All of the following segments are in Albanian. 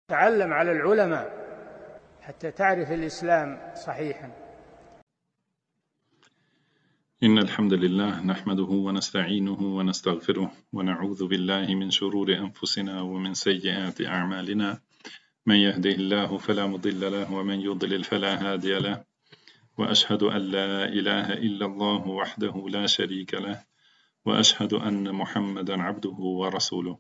تعلم على العلماء حتى تعرف الإسلام صحيحا. إن الحمد لله نحمده ونستعينه ونستغفره ونعوذ بالله من شرور أنفسنا ومن سيئات أعمالنا. من يهده الله فلا مضل له ومن يضلل فلا هادي له، وأشهد أن لا إله إلا الله وحده لا شريك له، وأشهد أن محمدا عبده ورسوله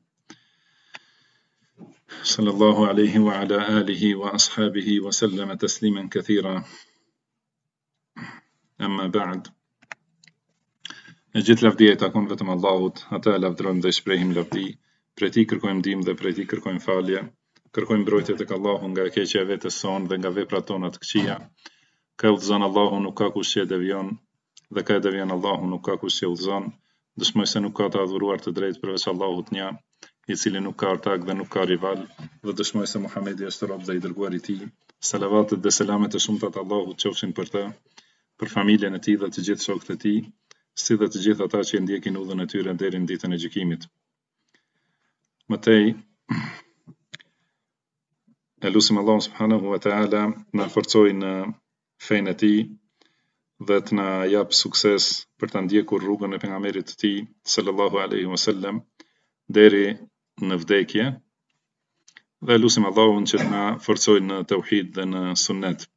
صلى الله عليه وعلى آله وأصحابه وسلم تسليما كثيرا. أما بعد، gjithë lavdia I takon vetëm Allahut, ata e lavdërojmë dhe shprehim lavdi, prej tij kërkojmë ndihmë dhe prej tij kërkojmë falje, kërkojmë mbrojtje tek Allahu nga e keqja e vetes sonë dhe nga veprat tona të këqija. Ka udhëzon Allahu, nuk ka kush që devion, dhe ka devion Allahu, nuk ka kush që udhëzon. Dëshmoj se nuk ka të adhuruar të drejtë përveç Allahut një, I cili nuk ka ortak dhe nuk ka rival, dhe dëshmoj se Muhamedi është rob dhe I dërguari I tij. Salavatet dhe selamet e shumta të Allahut qofshin për të, për familjen e tij dhe të gjithë shokët e tij, si dhe të gjithë ata që ndjekin udhën e tyre deri në ditën e gjykimit. Mëtej, e lutim Allahun subhanahu wa taala na forcoj në fenë e tij dhe të na jap sukses për ta ndjekur rrugën e pejgamberit të tij sallallahu alaihi wasallam deri në vdekje, dhe lutim Allahun që të na forcoj në tauhid dhe në sunnet.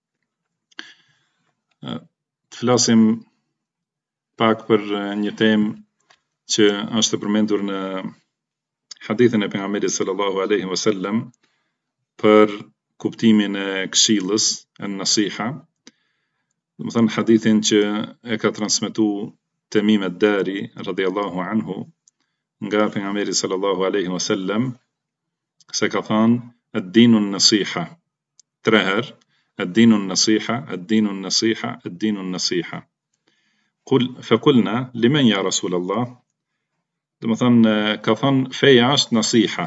Të flasim pak për një temë që është përmendur në hadithin e pejgamberit sallallahu alaihi wasallam për kuptimin e këshillës, an-nasiha. Do të thënë hadithin që e ka transmetuar Tamim ad-Dari radhiyallahu anhu nga pejgamberi sallallahu alaihi wasallam, se ka thënë ad-dinu an-nasiha 3 herë, ad-dinu an-nasiha, ad-dinu an-nasiha, ad-dinu an-nasiha. فقلنا لمن يا رسول الله؟ Do të thënë ka thënë feja është nasiha,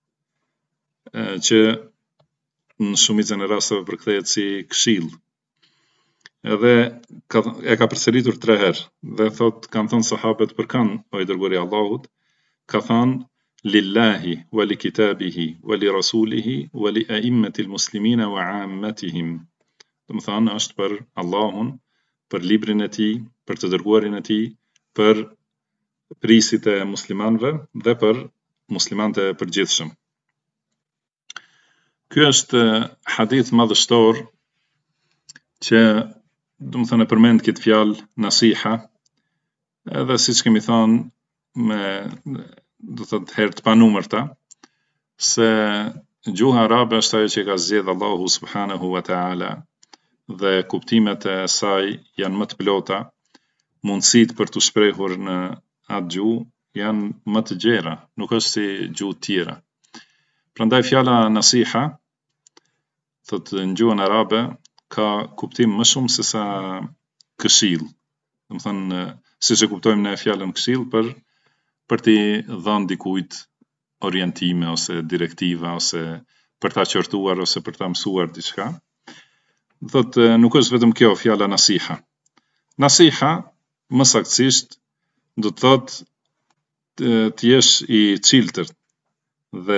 që në shumicën e rasteve përkthehet si këshill. Edhe e ka përsëritur 3 herë dhe kanë thënë sahabët për kan o I dërguari I Allahut, ka thënë lillahi wa li kitabihi wa li rasulihi wa li a'immatil muslimina wa 'ammatihim. Do të thënë është për Allahun, për librin e tij, për të dërguarin e tij, për prisit e muslimanëve dhe për muslimanët e përgjithshëm. Ky është hadith madhështor që do të thënë përmend këtë fjalë nasiha, edhe siç kemi thënë me do të thotë herë të panumërta, se gjuha arabe është ajo që ka zgjedhur Allahu subhanahu wa taala dhe kuptimet e saj janë më të plota, mundësitë për të shprehur në atë gjuhë janë më të gjera, nuk është si gjuhë tjera. Prandaj fjala nasiha, thotë në gjuhën arabe, ka kuptim më shumë se sa këshill. Do të thënë, siç e kuptojmë ne fjalën këshill për t'i dhënë dikujt orientime ose direktiva ose për ta qortuar ose për ta mësuar diçka. Thotë nuk është vetëm kjo fjala nasiha. Nasiha, më saktësisht, do të thotë të jesh I çiltërt dhe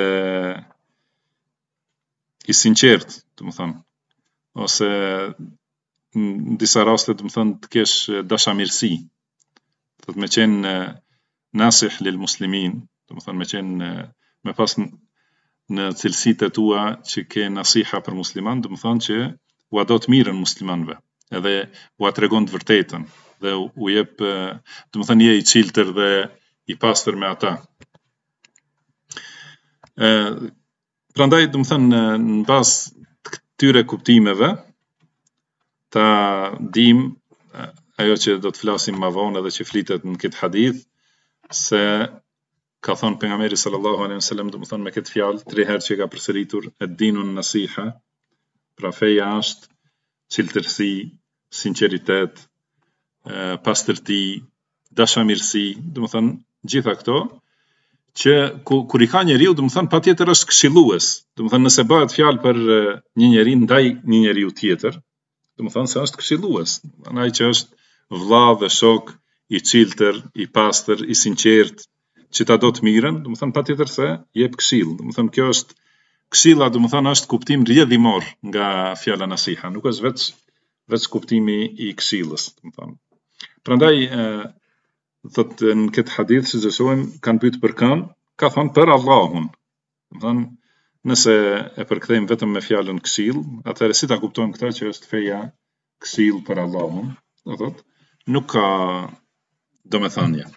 I sinqert, do të thënë, ose në disa raste do të thënë të kesh dashamirësi. Thotë me qenë nasih lil muslimin, do të thënë me pas në cilësitë e tua që ke nasiha për musliman, do të thënë që u do të mirën muslimanëve, edhe u tregon të vërtetën dhe u jep, do të thënë je I çiltër dhe I pastër me ata. Prandaj do të thënë në bazë të këtyre kuptimeve ta dim ajo që do të flasim më vonë edhe që flitet në këtë hadith, se ka thënë pejgamberi sallallahu alaihi wasallam, do të thënë me këtë fjalë 3 herë që ka përsëritur ad-dinu an-nasiha, pra feja është çiltërsi, sinqeritet, pastërti, dashamirësi, do të thënë gjitha këto që kur I ka njeriu, do të thënë patjetër është këshillues. Do të thënë nëse bëhet fjalë për një njeri ndaj një njeriu tjetër, do të thënë se është këshillues, ai që është vëlla dhe shok I çiltër, I pastër, I sinqert, që ta do të mirën, do të thënë patjetër se jep këshill. Do të thënë kjo është Këshilla do të thonë është kuptim rrjedhimor nga fjala nasiha, nuk është veç kuptimi i këshillës, do të thonë. Prandaj thotë në këtë hadith që shohim kanë pyetur për kan, ka thonë për Allahun. Do të thonë nëse e përkthejmë vetëm me fjalën këshill, atëherë si ta kuptojmë këtë që është feja këshill për Allahun, do thotë, nuk ka domethënie.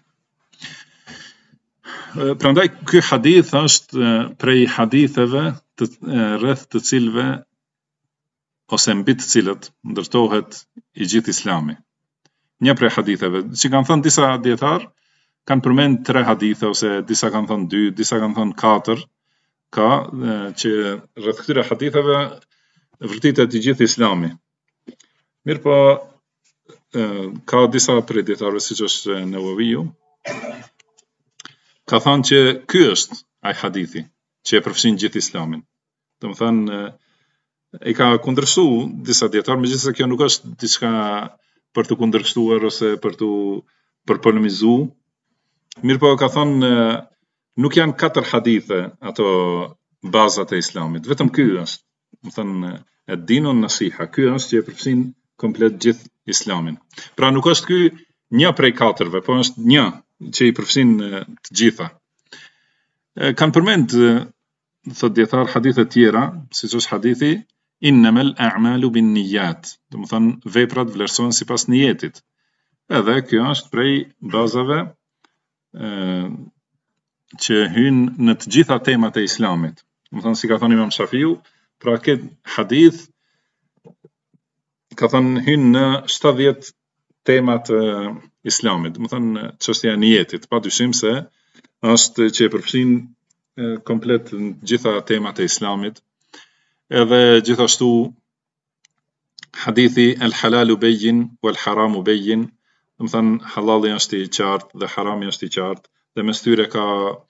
Prandaj ky hadith është prej haditheve rreth të cilëve ose mbi të cilët ndërtohet i gjithë Islami. Një prej haditheve, që kanë thënë disa dietar, kanë përmend 3 hadithe ose disa kanë thënë 2, disa kanë thënë 4, ka që rreth këtyre haditheve vërtetet i gjithë Islami. Mirë po ka disa prej dietarëve siç është Newawiu, ka thënë që ky është ai hadithi që e përfshin gjithë Islamin. Domethënë i ka kundërshtuar disa dietarë, megjithëse kjo nuk është diçka për të kundërshtuar ose për polemizuar. Mirë po ka thënë nuk janë 4 hadithe ato bazat e Islamit, vetëm ky është. Domethënë ad-dinun nasiha, ky është që e përfshin komplet gjithë Islamin. Pra nuk është ky një prej 4-ve, po është një që i përfshin të gjitha. Kanë përmend thot dietar hadithe tjera, siç është hadithi innamal a'malu binniyat, do të thonë veprat vlerësohen sipas niyetit. Edhe kjo është prej bazave që hyn në të gjitha temat e Islamit. Do të thonë si ka thënë Imam Shafiu, pra këtë hadith ka thënë hyn në 70 temat e Islamit. Do të thonë çështja e niyetit, padyshim se është që e përfshin komplet në gjitha temat e Islamit. Edhe gjithashtu hadithi el halalu bayyin wal haramu bayyin, do të thënë halali është i qartë dhe harami është i qartë, dhe mes tyre ka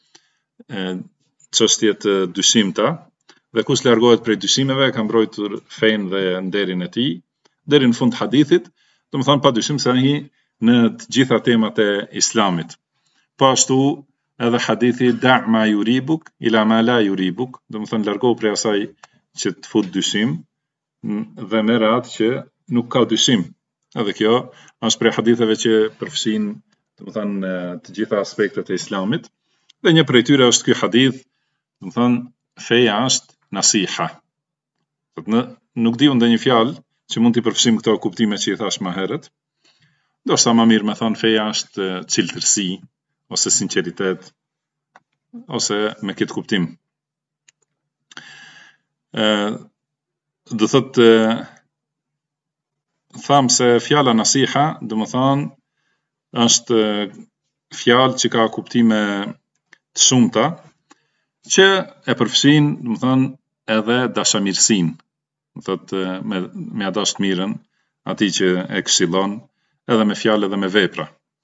çështje të dyshimta, dhe kush largohet prej dyshimeve ka mbrojtur fenë dhe nderin e tij deri në fund të hadithit, do të thënë padyshim se ai në të gjitha temat e Islamit. Po ashtu edhe hadithi da' ma yuribuk ila ma la yuribuk, do të thënë largohu prej asaj që të fut dyshim dhe merr atë që nuk ka dyshim. Edhe kjo është prej haditheve që përfshin, do të thënë të gjitha aspektet e Islamit. Dhe një prej tyre është ky hadith, do të thënë feja është nasiha. Nuk diu ndonjë fjalë që mund t'i përfshim këto kuptime që i thash më herët. Ndoshta më mirë me thënë feja është cilëtërsi ose sinqeritet ose me këtë kuptim. Do thotë tham se fjala nasiha, do të thonë është fjalë që ka kuptime të shumta që e përfshin, do të thonë edhe dashamirësinë. Do thotë me ia dash mirën atij që e këshillon, edhe me fjalë edhe me vepra.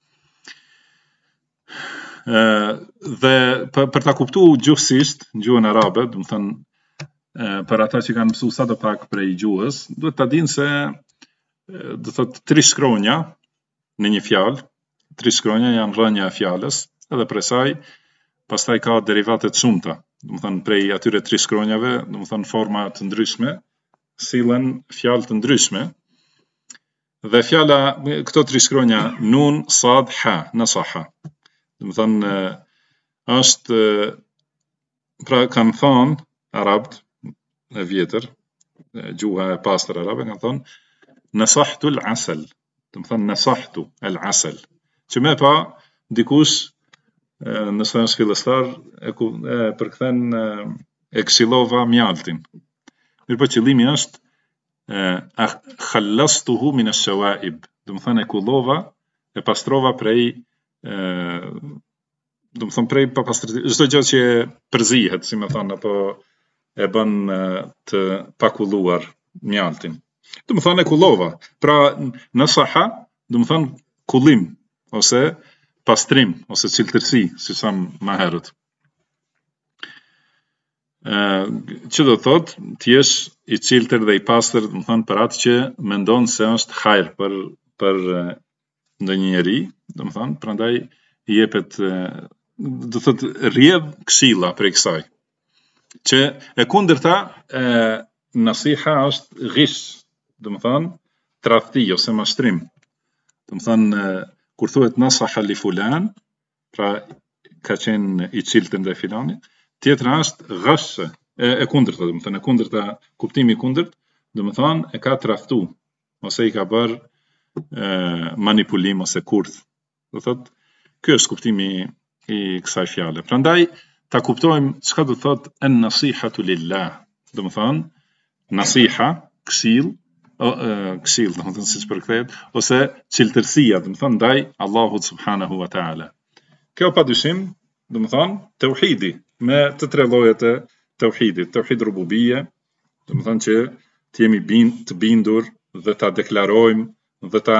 Dhe për ta kuptuar gjuhësisht gjuhën arabe, do të thënë për ata që kanë mësuar sa do pak prej gjuhës, duhet ta dinë se do thotë 3 shkronja në një fjalë, 3 shkronja janë rrënja e fjalës, edhe prej saj pastaj ka derivate të shumta. Do të thënë prej atyre 3 shkronjave, do të thënë forma të ndryshme sillen fjalë të ndryshme. Dhe fjala këto 3 shkronja nun, sad, ha, nasaha. Do të thënë është pra kanë thënë arabët e vjetër, gjuha e pastër arabe kanë thënë nasahtu al-asal. Do të thënë nasahtu al-asal. Që më pa dikush nëse është fillestar e përkthen e këshillova mjaltin. Mirëpo qëllimi është khallastuhu min ash-shawa'ib. Do të thënë e kullova, e pastrova prej do të thënë prej papastërti, çdo gjë që përzihet, si më thënë, apo e bën të pakulluar mjaltin. Do të thënë e kullova. Pra nasaha, do të thënë kullim ose pastrim ose cilëtërsi, si thamë më herët. Që do thotë të jesh i cilëtër dhe i pastër, do të thënë për atë që mendon se është hajër për ndonjë njeri, do të thënë, prandaj i jepet, do thotë rrjedh këshilla prej kësaj. që e kundërta nasiha është ghish, do të thonë tradhti ose mashtrim. Do të thonë kur thuhet nasaha li fulan, pra ka qenë i çiltën ndaj filanit, tjetra është ghashe, e kundërta, do të thonë e kundërta, kuptimi i kundërt, do të thonë e ka tradhtu ose i ka bërë manipulim ose kurth. Do thotë ky është kuptimi i kësaj fjale. Prandaj ta kuptojmë çka do thotë an-nasihatu lillah. Do të thonë nasiha, këshill, këshill, do të thonë siç përkthehet, ose çiltërsia, do të thonë ndaj Allahut subhanahu wa taala. Kjo padyshim, do të thonë tauhidi, me të tre llojet e tauhidit, tauhid rububie, do të thonë që të jemi të bindur dhe ta deklarojmë dhe ta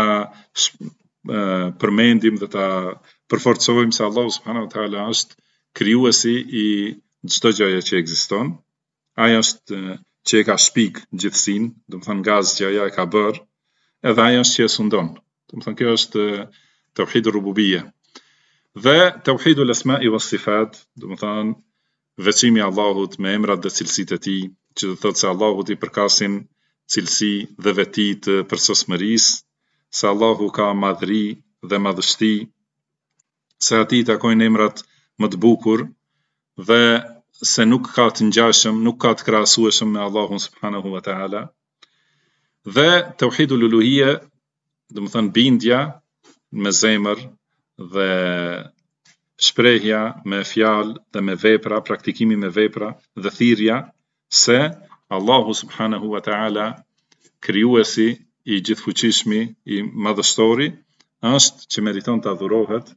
përmendim dhe ta përforcojmë se Allahu subhanahu wa taala është krijuesi i çdo gjëje që ekziston. Ai është që e ka shpik gjithësinë, do të thonë nga asgjëja e ka bërë, edhe ai është që e sundon. Do të thonë kjo është tauhid rububie. Dhe tauhidul asma'i was sifat, do të thonë veçimi i Allahut me emrat dhe cilësitë e tij, që do thotë se Allahut i përkasin cilësi dhe veti të përsosmërisë, se Allahu ka madhri dhe madhështi, se ati i takojnë emrat më të bukur dhe se nuk ka të ngjashëm, nuk ka të krahasueshëm me Allahun subhanahu wa taala. Dhe tauhidul uluhia, do të thonë bindja me zemër dhe shprehja me fjalë dhe me vepra, praktikimi me vepra dhe thirrja se Allahu subhanahu wa taala, krijuesi i gjithfuqishmi, i madhështori, është që meriton të adhurohet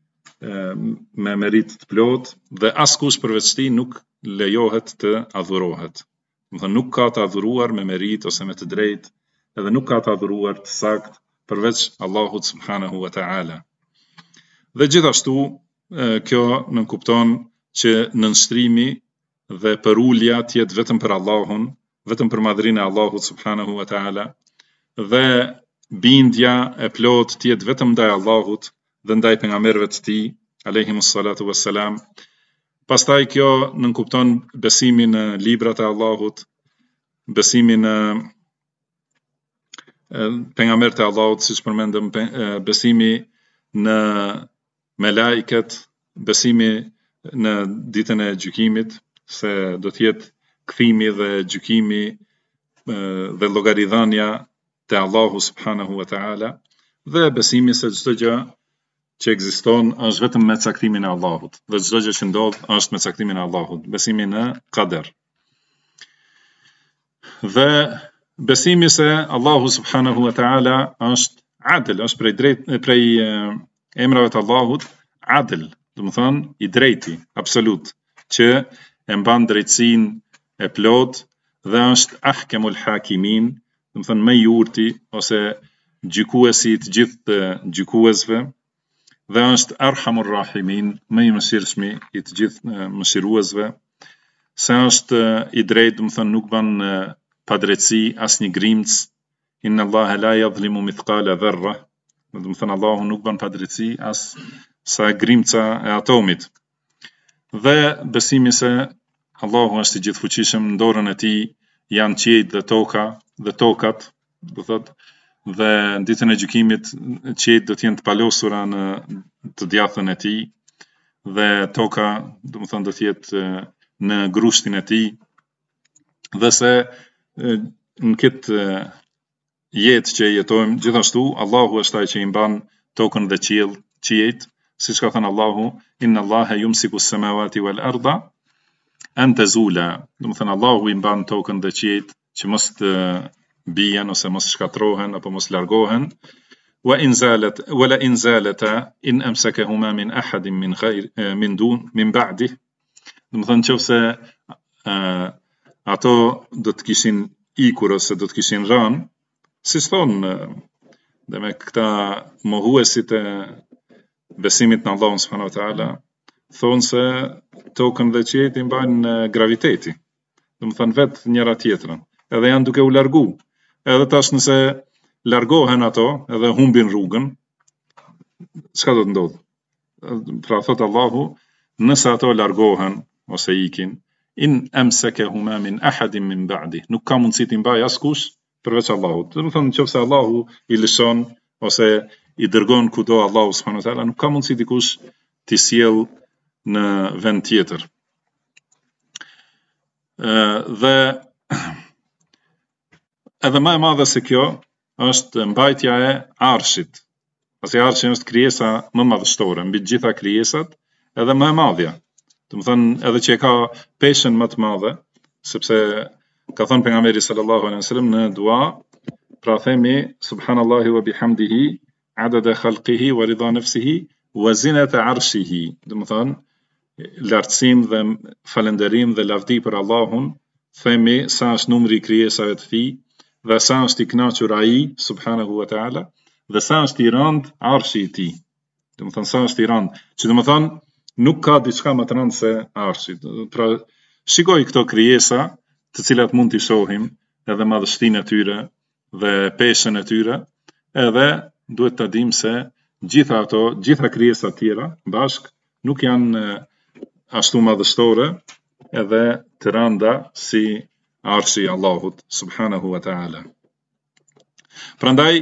me merit të plot dhe askush përveç tij nuk lejohet të adhurohet. Do të thonë nuk ka të adhuruar me merit ose me të drejtë, edhe nuk ka të adhuruar të saktë përveç Allahut subhanahu wa taala. Dhe gjithashtu kjo nënkupton që nënshtrimi dhe përulja të jetë vetëm për Allahun, vetëm për madhrinë e Allahut subhanahu wa taala, dhe bindja e plot të jetë vetëm ndaj Allahut dhe ndaj pejgamberëve të tij alayhimus salatu wassalam. Pastaj kjo nënkupton besimin në librat e Allahut, besimin në pejgamberët e Allahut, siç përmendëm, besimi në melaiket, besimi në ditën e gjykimit, se do të jetë kthimi dhe gjykimi dhe llogaridhënia te Allahu subhanahu wa taala, dhe besimi se çdo gjë që ekziston është vetëm me caktimin e Allahut, dhe çdo gjë që ndodh është me caktimin e Allahut, besimi në qadar. Dhe besimi se Allahu subhanahu wa taala është adil, është prej emrave të Allahut adil, do të thonë i drejti, absolut, që e mban drejtësinë e plot dhe është ahkamul hakimin, do të thonë më i urti ose gjykuesi i të gjithë gjykuesve, dhe është arhamur rahimin, më i mëshirshmi i të gjithë mëshiruesve, se është i drejtë, do të thonë nuk bën padrejtësi asnjë grimc, inna Allaha la yadhlimu mithqala dharra, do të thonë Allahu nuk bën padrejtësi as sa grimca e atomit. Dhe besimi se Allahu është i gjithfuqishëm, në dorën e tij janë qiejt dhe toka dhe tokat, do thotë, dhe në ditën e gjykimit qiejt do të jenë të palosura në të djathën e tij dhe toka, do të thonë, do të jetë në grushtin e tij, dhe se në këtë jetë që jetojmë, gjithashtu Allahu është ai që i mban tokën dhe qiejt, siç ka thënë Allahu, inna Allaha yumsiku as-samawati wal arda an tazula, do të thënë Allahu i mban tokën dhe qiejt që mos të bien ose mos shkatrohen apo mos largohen, wa in zalata in amsakahuma min ahadin min ba'di, do të thënë nëse ato do të kishin ikur ose do të kishin rënë, si thonë dhe me këta mohuesit e besimit në Allahun subhanahu wa taala, thonë se tokën dhe qiejt i mbajnë graviteti, do të thënë vetë njëra tjetrën, edhe janë duke u largu. Edhe tash nëse largohen ato edhe humbin rrugën, çka do të ndodhë? Pra thot Allahu, nëse ato largohen ose ikin, in amsakahuma min ahadin min ba'di. Nuk ka mundësi t'i mbaj askush përveç Allahut. Do të thonë nëse Allahu i lëshon ose i dërgon kudo Allahu subhanahu wa taala, nuk ka mundësi dikush t'i sjell në vend tjetër. Dhe edhe më e madhe se kjo është mbajtja e arshit. Pasi arshi është krijesa më madhështore mbi të gjitha krijesat, edhe më e madhja. Do të thonë edhe që e ka peshën më të madhe, sepse ka thënë pejgamberi sallallahu alaihi wasallam në dua, pra themi subhanallahi wa bihamdihi adada khalqihi wa rida nafsihi wa zinata arshihi. Do të thonë lartësim dhe falënderim dhe lavdi për Allahun, themi sa është numri i krijesave të tij dhe sa është i kënaqur ai subhanahu wa taala dhe sa është i rënd arshi i tij. Do të thonë sa është i rënd, që do të thonë nuk ka diçka më të rëndë se arshi. Pra shikoj këto krijesa, të cilat mund t'i shohim, edhe madhështinë e tyre dhe peshën e tyre, edhe duhet ta dimë se gjitha krijesat tjera bashk nuk janë ashtu madhështore edhe të rënda si arshi i Allahut subhanahu wa taala. Prandaj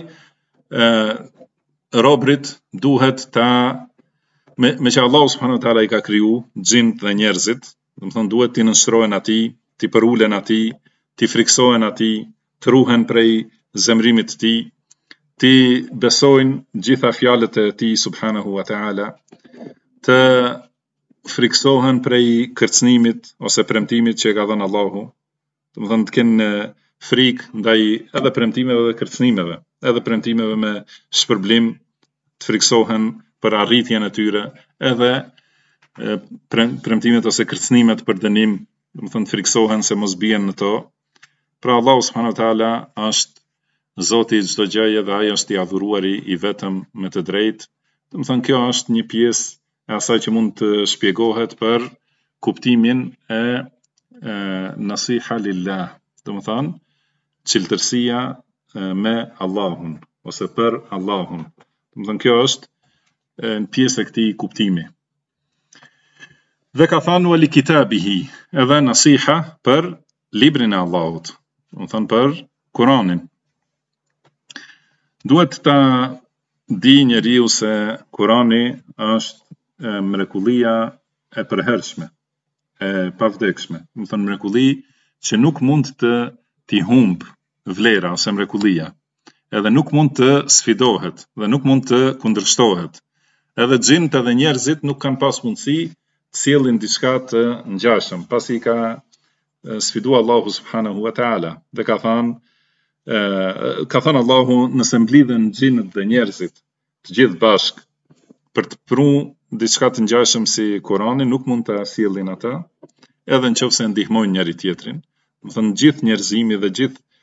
robrit duhet ta me që Allahu subhanahu wa taala i ka kriju xhinët dhe njerëzit, do të thonë duhet t'i nënshtrohen atij, t'i përulen atij, t'i friksohen atij, të ruhen prej zemrimit të tij, t'i besojnë gjitha fjalët e tij subhanahu wa taala, të friksohen prej kërcënimit ose premtimit që e ka dhënë Allahu. Do të thonë të kenë frikë ndaj edhe premtimeve dhe kërcënimeve, edhe premtimeve me shpërblim, të friksohen për arritjen e tyre, edhe premtimet ose kërcënimet për dënim, do të thonë friksohen se mos bien në to. Pra Allahu subhanahu wa taala është Zoti i çdo gjëje dhe ai është i adhuruari i vetëm me të drejtë. Do të thonë kjo është një pjesë e asaj që mund të shpjegohet për kuptimin e nasiha lillah. Do të thonë çeltërsia me Allahun ose për Allahun. Do të thonë kjo është në pjesë e këtij kuptimi. Dhe ka thënë wa li kitabihi, edhe nasiha për librin e Allahut, do të thonë për Kur'anin. Duhet ta di njeriu se Kur'ani është mrekullia e përhershme, e pavdekshme. Do të thonë mrekulli që nuk mund t'i humb vlera ose mrekullia, edhe nuk mund të sfidohet dhe nuk mund të kundërshtohet. Edhe xhinët edhe njerëzit nuk kanë pas mundësi të sjellin diçka të ngjashëm, pasi ka sfiduar Allahu subhanahu wa taala. Dhe ka thënë Allahu, nëse mblidhen xhinët dhe njerëzit të gjithë bashk për të pru diçka të ngjashëm si Kur'ani, nuk mund ta sjellin ata, edhe nëse ndihmojnë njëri tjetrin. Do të thënë gjithë njerëzimi dhe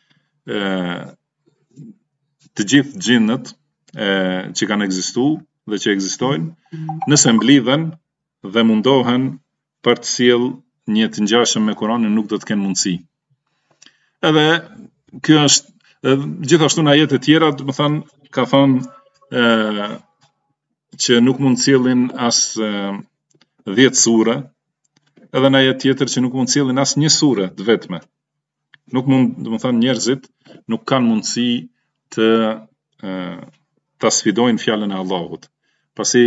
të gjithë xhinët që kanë ekzistuar dhe që ekzistojnë, nëse mblidhen dhe mundohen për të sjell një të ngjashëm me Kur'anin, nuk do të kenë mundësi. Edhe kjo është gjithashtu në ajete tjera, do të thonë ka thënë që nuk mund të sjellin as 10 sure, edhe në ajet tjetër që nuk mund të sjellin as një sure të vetme. Nuk mund, do të thonë njerëzit nuk kanë mundësi të ta sfidojnë fjalën e Allahut. Pasi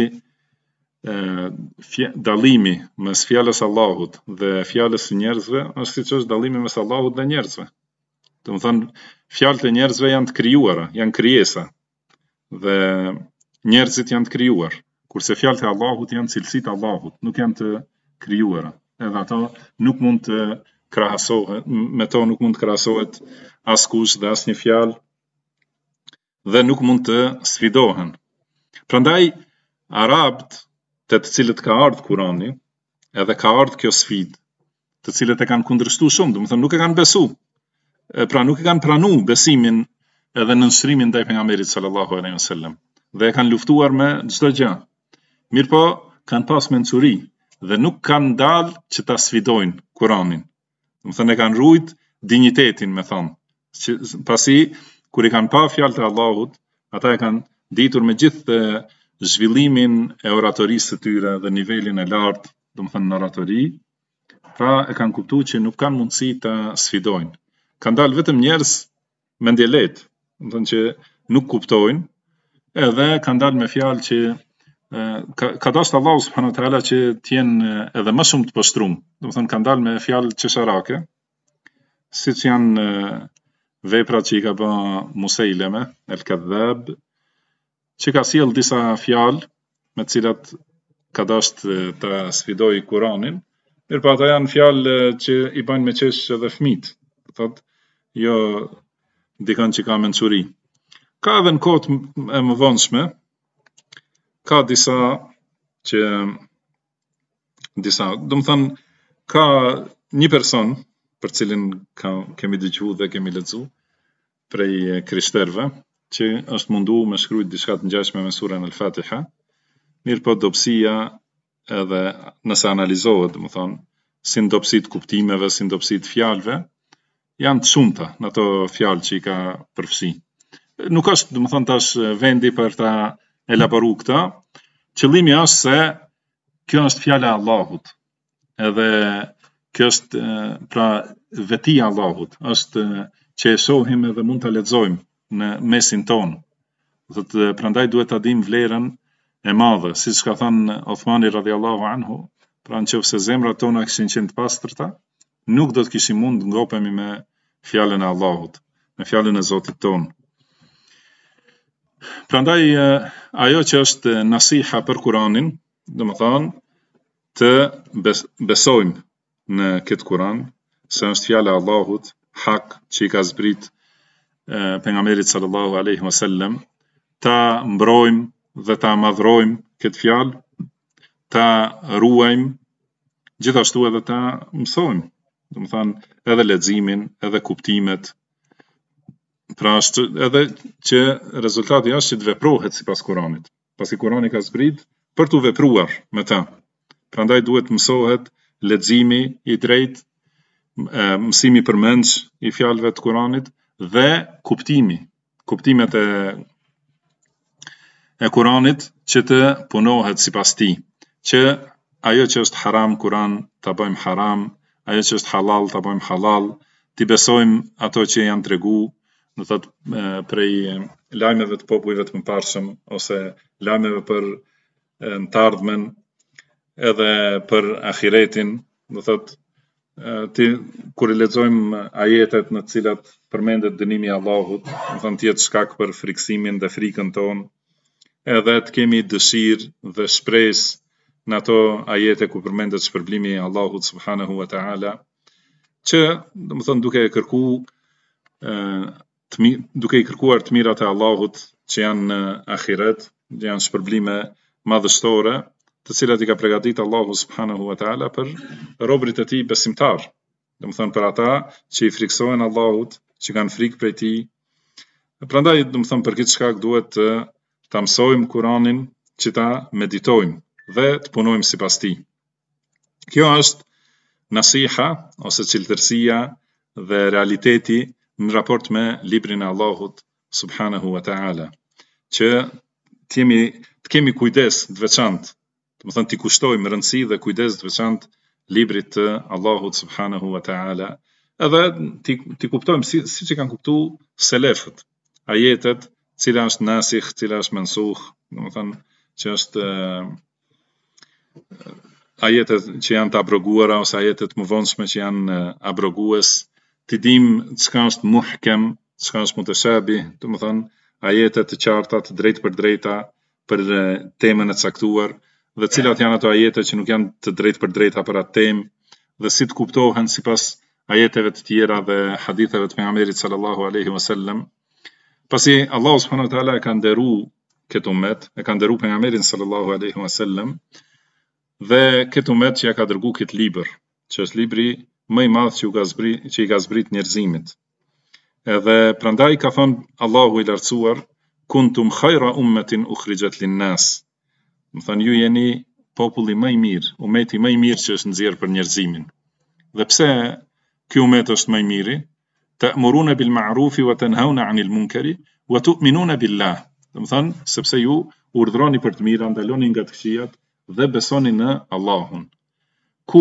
dallimi mes fjalës së Allahut dhe fjalës së njerëzve është siç është dallimi mes Allahut dhe njerëzve. Do të thonë fjalët e njerëzve janë të krijuara, janë krijesa. Dhe njerëzit janë të krijuar, kurse fjalët e Allahut janë cilësitë e Allahut, nuk janë të krijuara. Edhe ato nuk mund të krahasohet, me to nuk mund të krahasohet askush dhe asnjë fjalë dhe nuk mund të sfidohen. Prandaj arabët, të cilët ka ardhur Kurani, edhe ka ardhur kjo sfidë, të cilët e kanë kundërshtuar shumë, do të thonë nuk e kanë besu. Pra nuk e kanë pranu besimin edhe nënshtrimin ndaj pejgamberit sallallahu alaihi wasallam, dhe e kanë luftuar me çdo gjë. Mirpo kanë pas mençuri dhe nuk kanë dalë që ta sfidojnë Kuranin. Do të thonë e kanë ruajt dinjitetin, me thonë. Pasi kur i kanë pa fjalët e Allahut, ata e kanë ditur me gjithë zhvillimin e oratorisë së tyre dhe nivelin e lartë, do të thonë në oratori, Pra e kanë kuptuar që nuk kanë mundësi ta sfidojnë. Kanë dalë vetëm njerëz mendje lehtë, do të thonë që nuk kuptojnë, edhe kanë dalë me fjalë që ka dashur Allahu subhanahu wa taala që të jenë edhe më shumë të poshtruar. Do të thonë kanë dalë me fjalë çesharake, siç janë veprat që i ka bërë Musaileme el-Kadhab, që ka sjell disa fjalë me të cilat ka dashur ta sfidojë Kur'anin. Mirë, ata janë fjalë që i bajnë me qesh edhe fëmijët. Thotë, jo dikon që ka mençuri. Ka edhe në kohët e mëvonshme, ka disa, do të thënë, ka një person për cilin kemi dëgjuar dhe kemi lexuar prej krishterëve, që është mundu me shkruajt diçka të ngjashme me surën Al-Fatiha. Mirë, po dobësia edhe nëse analizohet, do të thonë, si ndopësi të kuptimeve, si ndopësi të fjalëve, janë të shumta në ato fjalë që i ka përfshi. Nuk është, do të thonë, tash vendi për ta elaboruar këtë. Qëllimi është se kjo është fjala e Allahut. Edhe kjo është pra vetia e Allahut, është që e shohim edhe mund ta lexojmë në mesin tonë. Thotë, prandaj duhet ta dim vlerën e madhe, siç ka thënë Uthmani radhiyallahu anhu, pra nëse zemrat tona kishin qenë të pastërta, nuk do të kishim mund ngopemi me fjalën e Allahut, me fjalën e Zotit tonë. Prandaj ajo që është nasiha për Kur'anin, do të thonë të besojmë në këtë Kur'an, se është fjala e Allahut, hak që i ka zbrit pejgamberit sallallahu alaihi wasallam, ta mbrojmë dhe ta madhrojmë këtë fjalë, ta ruajmë, gjithashtu edhe ta mësojmë, do të thonë edhe leximin, edhe kuptimet. Pra është edhe që rezultati është që të veprohet sipas Kuranit. Pasi Kurani ka zbrit për të vepruar me ta. Prandaj duhet mësohet leximi i drejtë, mësimi përmendsh i fjalëve të Kuranit dhe kuptimet e Kuranit që të punohet sipas tij. Që ajo që është haram Kur'an ta bëjmë haram, ajo që është halal ta bëjmë halal, ti besojmë ato që janë treguar, do thotë prej lajmeve të popujve të mëparshëm ose lajmeve për të ardhmen, edhe për ahiretin, do thotë kur i lexojmë ajetet në të cilat përmendet dënimi i Allahut, do thonë të jetë shkak për friksimin dhe frikën tonë, edhe të kemi dëshirë dhe shpresë në ato ajete ku përmendet shpërblimi i Allahut subhanahu wa ta'ala, që do të thonë duke i kërkuar të mirat e Allahut që janë në ahiret, janë shpërblime madhështore, të cilat i ka përgatitur Allahu subhanahu wa ta'ala për robërit e tij besimtar. Do të thonë për ata që i friksohen Allahut, që kanë frikë prej tij. Prandaj do të thonë për këtë shkak duhet ta mësojmë Kur'anin, që ta meditojmë dhe të punojmë sipas tij. Kjo është nasiha ose cilëtërsia dhe realiteti në raport me librin e Allahut subhanahu wa ta'ala, që të kemi kujdes të veçantë, do të thonë të kushtojmë rëndësi dhe kujdes të veçantë librit të Allahut subhanahu wa ta'ala, edhe të kuptojmë si që kanë kuptuar selefët, ajetet, cila është nasikh, cila është mansukh, do të thonë që është ajetet që janë të abroguara ose ajetet më vonshme që janë abrogues, të dim çka është muhkem, çka është mutashabih, do të thonë ajetet të qarta, të drejtë për drejta për temën e caktuar, dhe cilat janë ato ajete që nuk janë të drejtë për drejta për atë temë, dhe si të kuptohen sipas ajeteve të tjera dhe haditheve të pejgamberit sallallahu alaihi wasallam. Pasi Allahu subhanahu wa taala e ka nderuar këtë ummet, e ka nderuar pejgamberin sallallahu alaihi wasallam, dhe këtë ummet që ja ka dërguar këtë libër, që është libri më i madh që i ka zbrit njerëzimit. Edhe prandaj ka thënë Allahu i lartësuar, kuntum khayra ummatin ukhrijat lin-nas. Do thënë ju jeni populli më i mirë, ummeti më i mirë që është nxjerrë për njerëzimin. Dhe pse ky ummet është më i miri? Ta'muruna bil ma'rufi wa tanhauna 'anil munkari wa tu'minuna billah. Do thënë sepse ju urdhroni për të mira, ndaloni nga të këqijat dhe besoni në Allahun. Ku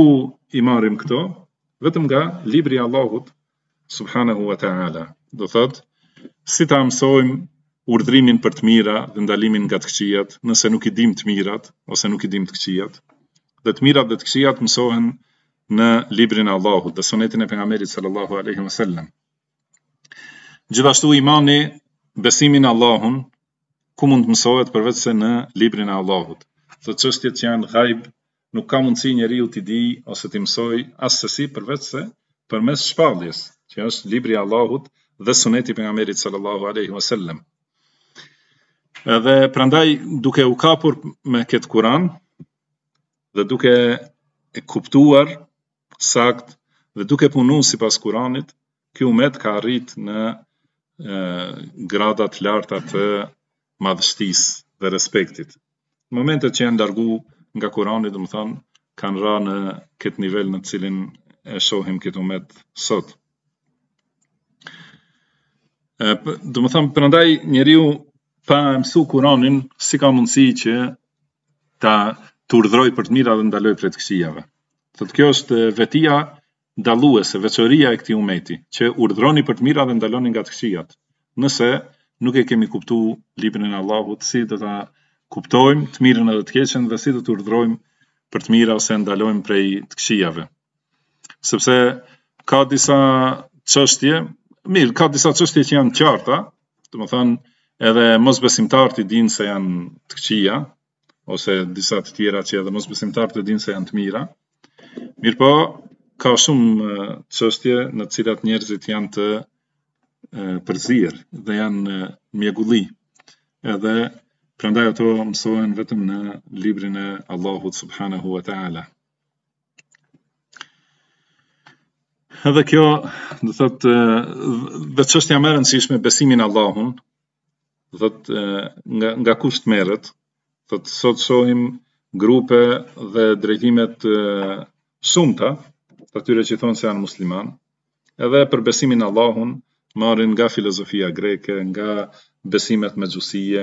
i marrim këto vetëm nga libri i Allahut subhanahu wa ta'ala. Do thot, si ta mësojmë urdhrimin për të mira dhe ndalimin nga të këqijat, nëse nuk i dim të mirat ose nuk i dim të këqijat. Dhe të mirat dhe të këqijat mësohen në librin e Allahut dhe sunetin e pejgamberit sallallahu alaihi wasallam. Gjithashtu imani, besimi në Allahun, ku mund të mësohet përveç se në librin e Allahut. Dhe çështjet që janë ghaib, nuk ka mundësi njeriu t'i di ose t'i mësoj asesi përveç se përmes shpalljes, që është libri i Allahut dhe suneti i pejgamberit sallallahu alaihi wasallam. Edhe prandaj duke u kapur me këtë Kur'an dhe duke e kuptuar sakt dhe duke punuar sipas Kur'anit, ky umet ka arrit në grada të larta të madhështisë dhe respektit. Në momentet që janë largu nga Kur'ani, domethënë kanë ra në këtë nivel në të cilin e shohim këtë umet sot. Domethënë prandaj njeriu pa mësu Kur'anin si ka mundësi që ta urdhroj për të mira dhe ndaloj për të këqijave. Thotë kjo është vetia dalluese, veçoria e këtij umeti, që urdhroni për të mira dhe ndaloni nga të këqijat. Nëse nuk e kemi kuptuar librin e Allahut, si do ta kuptojmë të mirën edhe të keqen dhe si do të urdhrojmë për të mira ose ndalojmë prej të këqijave. Sepse ka disa çështje, ka disa çështje që janë të qarta, domethënë edhe mosbesimtarët i dinë se janë të këqija, ose disa të tjera që edhe mosbesimtarët e dinë se janë të mira. Mirëpo ka shumë çështje në të cilat njerëzit janë të përzier dhe janë mjegulli. Edhe prandaj ato mësohen vetëm në librin e Allahut subhanahu wa ta'ala. Edhe kjo, do thotë, dhe çështja më e rëndësishme, besimi në Allahun, do thotë nga kush merret, thotë sot shohim grupe dhe drejtimet shumëta, të atyre që thonë se janë musliman, edhe për besimin në Allahun marrin nga filozofia greke, nga besimet mexhusie,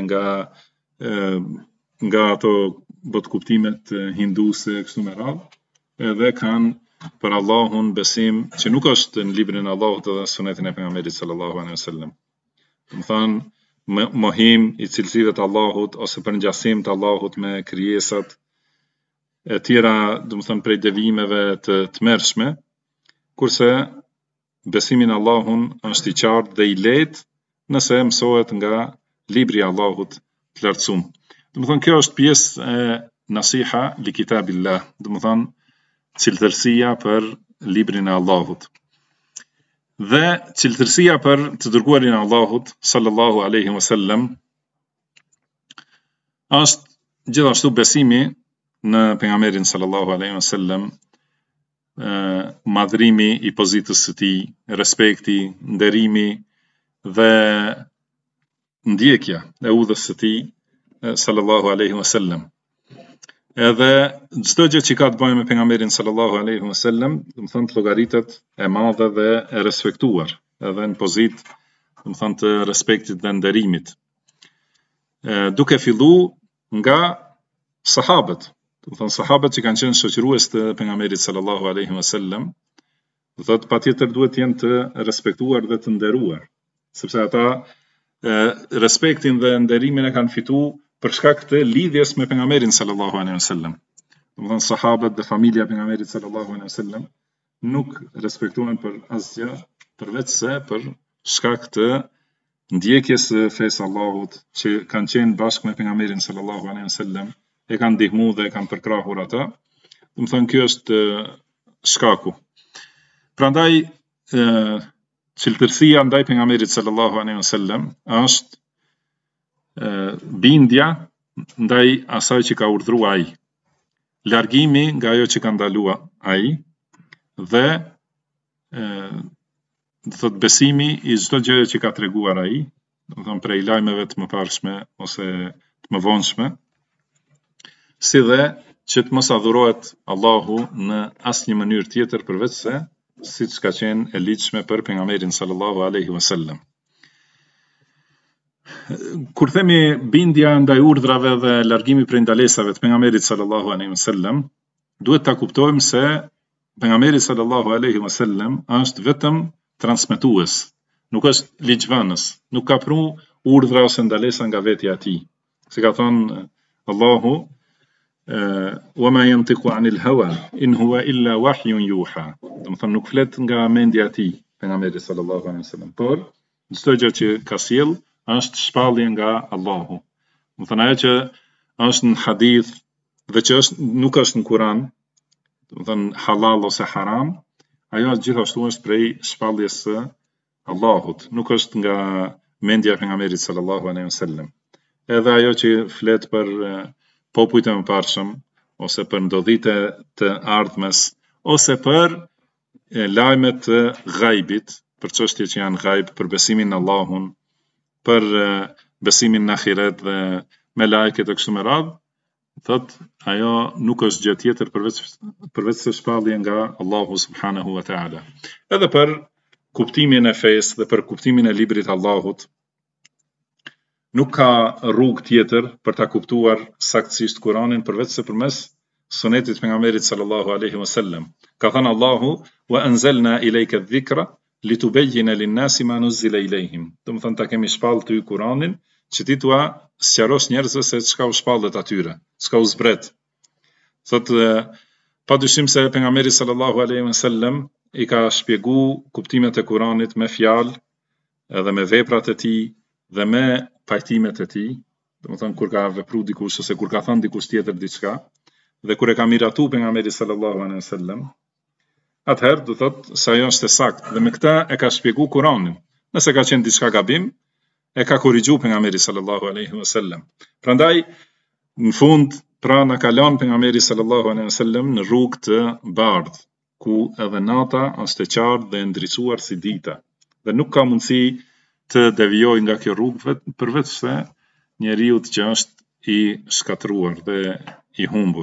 nga ato botkuptimet hinduse kështu me radhë, edhe kanë për Allahun besim që nuk është në librin e Allahut dhe sunetin e pejgamberit sallallahu alaihi wasallam. Domethënë mohim i cilësive të Allahut ose përngjasim të Allahut me krijesat e tjera, domethënë prej devijimeve të tmerrshme, kurse besimi në Allahun është i qartë dhe i lehtë nëse mësohet nga libri i Allahut të lartësuar. Domethënë kjo është pjesë e nasiha li kitabillah, domethënë cilëtërsia për librin e Allahut. Dhe cilëtërsia për të dërguarin e Allahut sallallahu alaihi wasallam është gjithashtu besimi në pejgamberin sallallahu alaihi wasallam, madhrimi i pozitës së tij, respekti, nderimi dhe ndjekja e udhës së tij sallallahu alaihi wasallam. Edhe çdo gjë që ka të bëjë me pejgamberin sallallahu alaihi wasallam, domethënë llogaritet e madhe dhe e respektuar, edhe në pozitë, domethënë të respektit dhe nderimit. Duke filluar nga sahabët, domethënë sahabët që kanë qenë shoqërues të pejgamberit sallallahu alaihi wasallam, do thotë patjetër duhet të jenë të respektuar dhe të nderuar, sepse ata respektin dhe nderimin e kanë fituar për shkak të lidhjes me pejgamberin sallallahu alaihi wasallam. Domethënë sahabët dhe familja e pejgamberit sallallahu alaihi wasallam nuk respektuan për asgjë përveç se për shkak të ndjekjes së fesë Allahut, që kanë qenë bashkë me pejgamberin sallallahu alaihi wasallam, e kanë ndihmuar dhe e kanë përkrahur ata. Domethënë ky është shkaku. Prandaj cilëtërsia ndaj pejgamberit sallallahu alaihi wasallam është bindja ndaj asaj që ka urdhëruar ai, largimi nga ajo që ka ndaluar ai dhe do thotë besimi i çdo gjëje që ka treguar ai, do thonë prej lajmeve të mëparshme ose të mëvonshme, si dhe që të mos adhurohet Allahu në asnjë mënyrë tjetër përveç se siç ka qenë e ligjshme për pejgamberin sallallahu alaihi wasallam. Kur themi bindja ndaj urdhrave dhe largimi prej ndalesave të pejgamberit sallallahu alaihi wasallam, duhet ta kuptojmë se pejgamberi sallallahu alaihi wasallam është vetëm transmetues, nuk është ligjvënës, nuk ka pru urdhra ose ndalesa nga vetja e tij. Si ka thënë Allahu, wa ma yantiqu anil hawa in huwa illa wahyun yuha. Do të thonë nuk flet nga mendja e tij pejgamberi sallallahu alaihi wasallam, por çdo gjë që ka sjell është shpallje nga Allahu. Do të thonë ajo që është në hadith dhe që nuk është në Kur'an, do të thonë halal ose haram, ajo gjithashtu është prej shpalljes së Allahut, nuk është nga mendja e pejgamberit sallallahu alaihi wasallam. Edhe ajo që flet për popujt e mëparshëm, ose për ndodhitë të ardhmes, ose për lajmet të ghaibit, për çështje që janë ghaib, për besimin në Allahun, për besimin në ahiret dhe me lajket e kështu me radhë, thot ajo nuk është gjë tjetër përveç se shpallje nga Allahu subhanahu wa taala. Edhe për kuptimin e fesë dhe për kuptimin e librit të Allahut, nuk ka rrugë tjetër për ta kuptuar saktësisht Kur'anin përveç se përmes sunetit të pejgamberit sallallahu alaihi wasallam. Ka thënë Allahu: "Wa anzalna ilayka adh-dhikra litubayyana lin-nasi ma nuzila ilayhim." Do të thonë ta kemi shpallë ty Kur'anin që ti tua sqarosh njerëzve se çka u shpallet atyre, çka u zbret. Thot padyshim se pejgamberi sallallahu alaihi wasallam i ka shpjegu kuptimet e Kuranit me fjalë, edhe me veprat e tij dhe me pajtimet e tij, domethënë kur ka vepruar dikush ose kur ka thënë dikush tjetër diçka, dhe kur e ka miratu pejgamberi sallallahu alaihi wasallam, atëherë do thotë se ajo është e saktë dhe me këtë e ka shpjegu Kuranin. Nëse ka qenë diçka gabim, e ka korrigju pejgamberi sallallahu alaihi wasallam. Prandaj në fund pra na ka lënë pejgamberi sallallahu alaihi wasallam në rrugë të bardhë, ku edhe nata është e qartë dhe e ndriçuar si dita, dhe nuk ka mundësi të devijojë nga kjo rrugë përveç se njeriu që është i shkatruar dhe i humbur.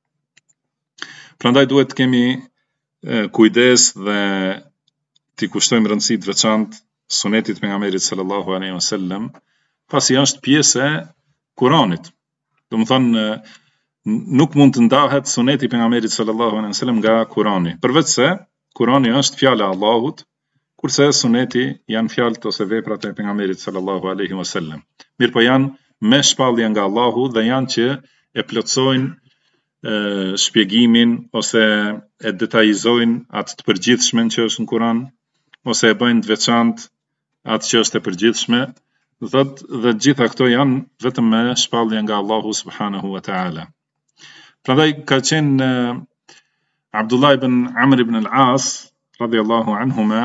Prandaj duhet të kemi kujdes dhe t'i kushtojmë rëndësi të veçantë sunetit pejgamberit sallallahu alaihi wasallam, pasi është pjesë e Kuranit. Do të thonë nuk mund të ndahet suneti i pejgamberit sallallahu alaihi wasallam nga Kurani, përveç se Kurani është fjala e Allahut, kurse suneti janë fjalët ose veprat e pejgamberit sallallahu alaihi wasallam. Mirpo janë me shpallje nga Allahu dhe janë që e plotësojnë shpjegimin ose e detajizojnë atë të përgjithshmen që është në Kur'an, ose e bëjnë të veçantë atë që është e përgjithshme, dhe gjitha këto janë vetëm me shpallje nga Allahu subhanahu wa taala. Prandaj ka qenë Abdullah ibn Amr ibn al-As radhiyallahu anhuma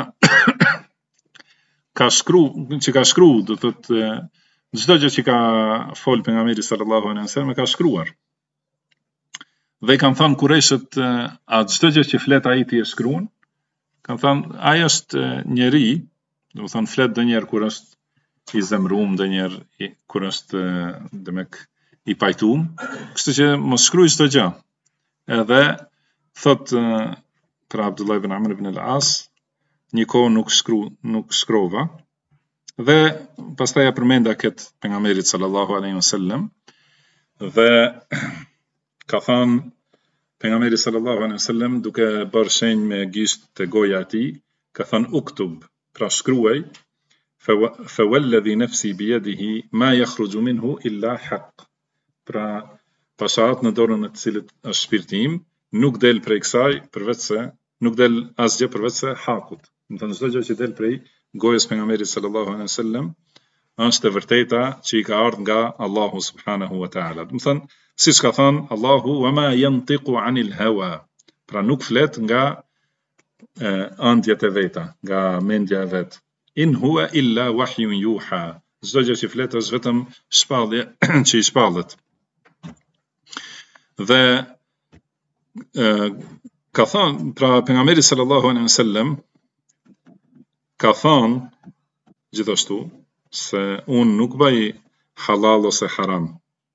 ka shkruar, do thotë çdo gjë që ka fol pejgamberi sallallahu alaihi wasallam ka shkruar. Dhe kanë thënë Kureshët, a çdo gjë që flet ai ti e shkruan? Kanë thënë ai është njeri, do të thonë flet ndonjëherë kur është i zemrum, ndonjëherë kur është demek i pajtum, kështu që mos shkruaj çdo gjë. Edhe thot për Abdullah ibn Amr ibn al-As, një kohë nuk shkrova, dhe pastaj ja përmenda këtë pejgamberit sallallahu alaihi wasallam, dhe ka thënë pejgamberi sallallahu alaihi wasallam duke bërë shenjë me gisht të goja e tij, ka thënë uktub, pra shkruaj, fa walladhi nafsi bi yadihi ma yakhruju minhu illa haqq. Pra pashat në dorën e të cilit është shpirti im, nuk del prej kësaj përveç se nuk del asgjë përveç se hakut. Do të thonë çdo gjë që del prej gojës pejgamberit sallallahu alaihi wasallam është e vërteta që i ka ardhur nga Allahu subhanahu wa taala. Do të thonë siç ka thënë Allahu wa ma yantiqu anil hawa, pra nuk flet nga ëndjet e veta, nga mendja e vet. In huwa illa wahyun yuha. Çdo gjë që flet është vetëm shpallje që i shpallet. Dhe ka thënë, pra pejgamberi sallallahu alaihi wasallam ka thënë gjithashtu se unë nuk bëj halal ose haram.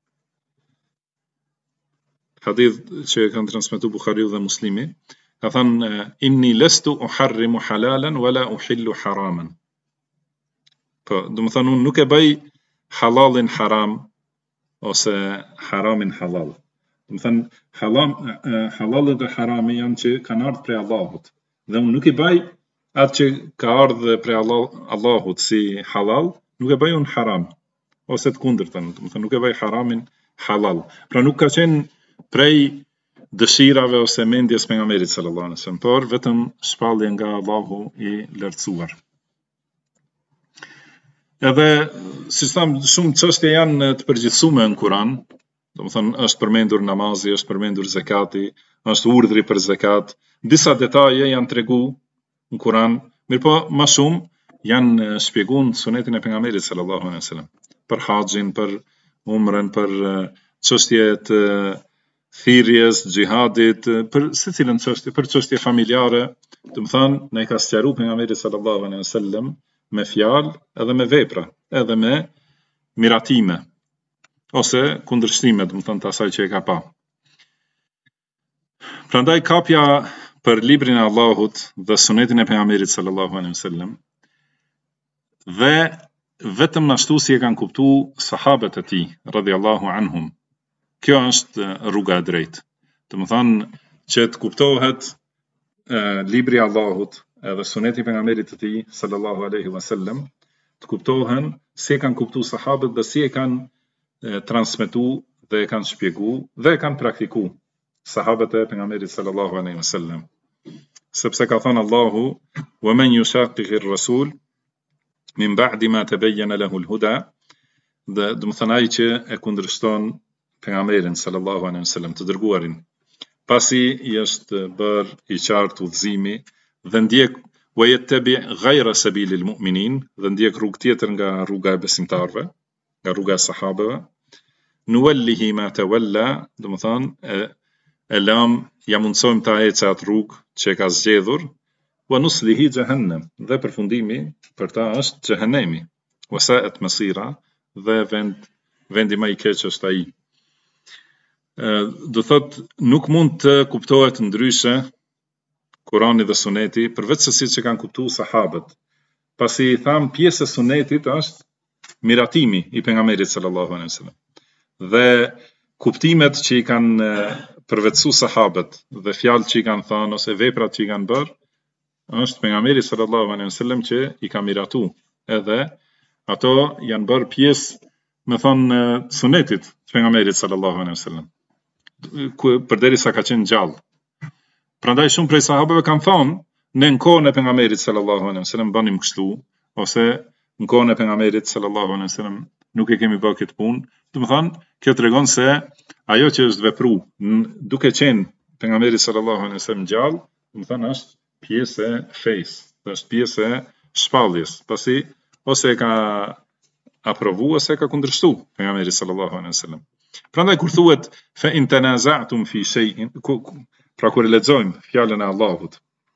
Hadith që kanë transmetuar Buhariu dhe Muslimi, ka thënë inni lastu uharrimu halalan wala uhillu haraman. Po, do të thonë unë nuk e bëj halalin haram ose haramin halal. Më thënë halal dhe harami janë që kanë ardhur prej Allahut. Dhe unë nuk i baj atë që ka ardhur prej Allahut si halal, nuk e bëj unë haram. Ose të kundërtën, më thënë nuk e bëj haramin halal. Pra nuk ka qenë prej dëshirave ose mendjes pejgamberit sallallahu alaihi wasallam, por vetëm shpallje nga Allahu i lartësuar. Edhe si thamë, shumë çështje janë të përgjithshme në Kur'an, domethënë është përmendur namazi, është përmendur zakati, është urdhri për zakat, disa detaje janë tregu në Kur'an, mirëpo më shumë janë shpjeguar në sunetin e pejgamberit sallallahu alaihi wasallam, për haxhin, për umrën, për çështje të thirrjes, xhihadit, për secilën çështje, për çështje familjare, domethënë ne ka sqaruar pejgamberi sallallahu alaihi wasallam me fjalë edhe me vepra, edhe me miratime ose kundërshtime, domethënë të asaj që e ka pa. Prandaj kapja për librin e Allahut dhe sunetin e pejgamberit sallallahu alaihi wasallam dhe vetëm ashtu si e kanë kuptuar sahabët e tij radhiyallahu anhum. Kjo është rruga e drejtë. Domethënë që të kuptohet libri i Allahut edhe suneti i pejgamberit të tij sallallahu alaihi wasallam, të kuptohen si e kanë kuptuar sahabët dhe si e kanë transmetuar dhe e kanë shpjeguar dhe e kanë praktikuar sahabët e pejgamberit sallallahu alaihi wasallam. Sepse ka thënë Allahu: "Wa man yushaqiqir rasul min ba'di ma tabayyana lahu al-huda", dhe domethënë ai që e kundërshton pejgamberin sallallahu alaihi wasallam, të dërguarin, pasi i është bërë i qartë udhëzimi dhe ndjek wa yattabi ghayra sabilil mu'minin, dhe ndjek rrugë tjetër nga rruga e besimtarëve, nga rruga e sahabëve, nuwallihi ma tawalla, domethënë e lam, ja mundsojmë ta ecë atë rrugë që ka zgjedhur, wa nuslihi jahannam, dhe përfundimi për ta është xhehenemi, wa sa'at masira, dhe vendi më i keq është ai. Do thot, nuk mund të kuptohet ndryshe Kurani dhe Suneti përveç se siç e kanë kuptuar sahabët. Pasi i tham pjesë e Sunetit është miratimi i pejgamberit sallallahu alaihi wasallam. Dhe kuptimet që i kanë përvetësuar sahabët dhe fjalët që i kanë thënë ose veprat që i kanë bërë, është pejgamberi sallallahu alaihi wasallam që i ka miratuar. Edhe ato janë bërë pjesë, me thonë, Sunetit të pejgamberit sallallahu alaihi wasallam, përderisa ka qenë gjallë. Prandaj shumë prej sahabëve kanë thonë, ne në kohën e pejgamberit sallallahu alaihi wasallam banim kështu, ose në kohën e pejgamberit sallallahu alaihi wasallam nuk e kemi bërë këtë punë. Domethënë, kjo tregon se ajo që është vepruar duke qenë pejgamberi sallallahu alaihi wasallam gjallë, domethënë është pjesë e fesë, është pjesë e shpalljes, pasi ose e ka aprovuar ose e ka kundërshtuar pejgamberi sallallahu alaihi wasallam. Prandaj kur thuhet fa in tanaza'tum fi shay'in, pra kur e lexojmë fjalën e Allahut,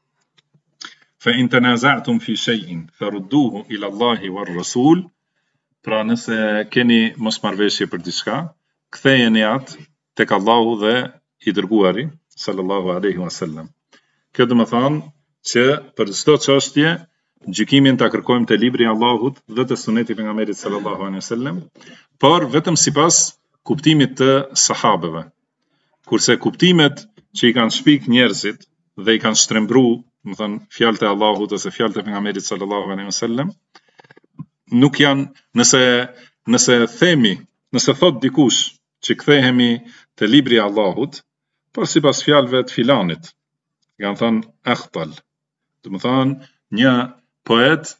fa in tanaza'tum fi shay'in farudduhu ila Allahi war rasul, pra nëse keni mosmarrveshje për diçka, kthejeni atë tek Allahu dhe i dërguari sallallahu alaihi wasallam. Kjo do të thonë që për çdo çështje gjykimin ta kërkojmë te libri i Allahut dhe te suneti i pejgamberit sallallahu alaihi wasallam, por vetëm sipas kuptimit të sahabëve. Kurse kuptimet që i kanë shpik njerëzit dhe i kanë shtrembruar, do të thënë fjalët e Allahut ose fjalët e pejgamberit sallallahu alaihi wasallam, nuk janë, nëse themi, nëse thot dikush që kthehemi te libri i Allahut, por sipas fjalëve të filanit, kanë thënë akhtal. Do të thonë një poet,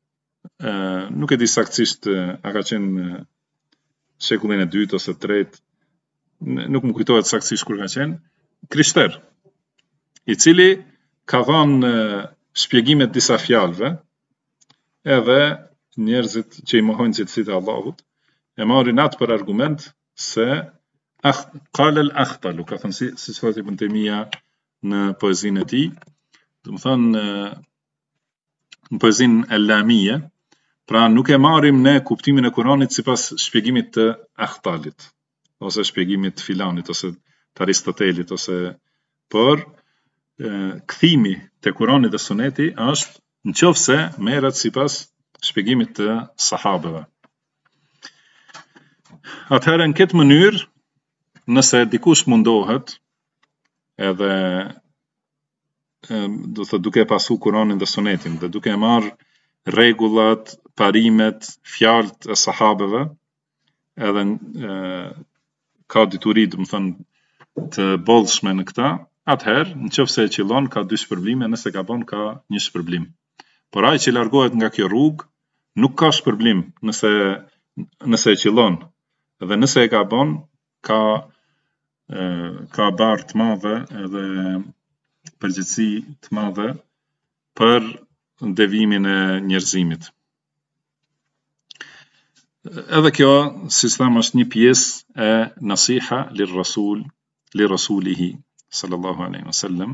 nuk e di saktësisht a ka qenë shekullin e 2 ose 3, nuk më kujtohet saktësisht kur ka qenë, krishter, i cili ka dhënë shpjegime të disa fjalëve, edhe njerëzit që i mohojnë cilësitë e Allahut e marrin atë për argument se qala al-akhtal, ka thënë si thotë Ibn Taymija në poezinë e tij, do të thonë në poezinë al-lamia, pra nuk e marrim ne kuptimin e Kuranit sipas shpjegimit të Akhtalit ose shpjegimit të filanit ose të Aristotelit, ose por kthimi te Kurani dhe Suneti është nëse merret sipas shpjegimit të sahabëve. Atëherë në këtë mënyrë nëse dikush mundohet edhe do të duke pasu Kur'anin dhe Sunetin dhe duke marrë rregullat, parimet, fjalët e sahabeve, edhe ka dituri, do të thënë të bollshme në këta, atëherë nëse e qillon ka dy shpërblime, nëse gabon ka një shpërblim. Por ai që largohet nga kjo rrugë nuk ka shpërblim nëse e qillon, dhe nëse e gabon ka barë të madhe edhe përgjegjësi të madhe për devimin e njerëzimit. Edhe kjo, si thamë, është një pjesë e nasiha li rasulihi sallallahu alaihi wasallam,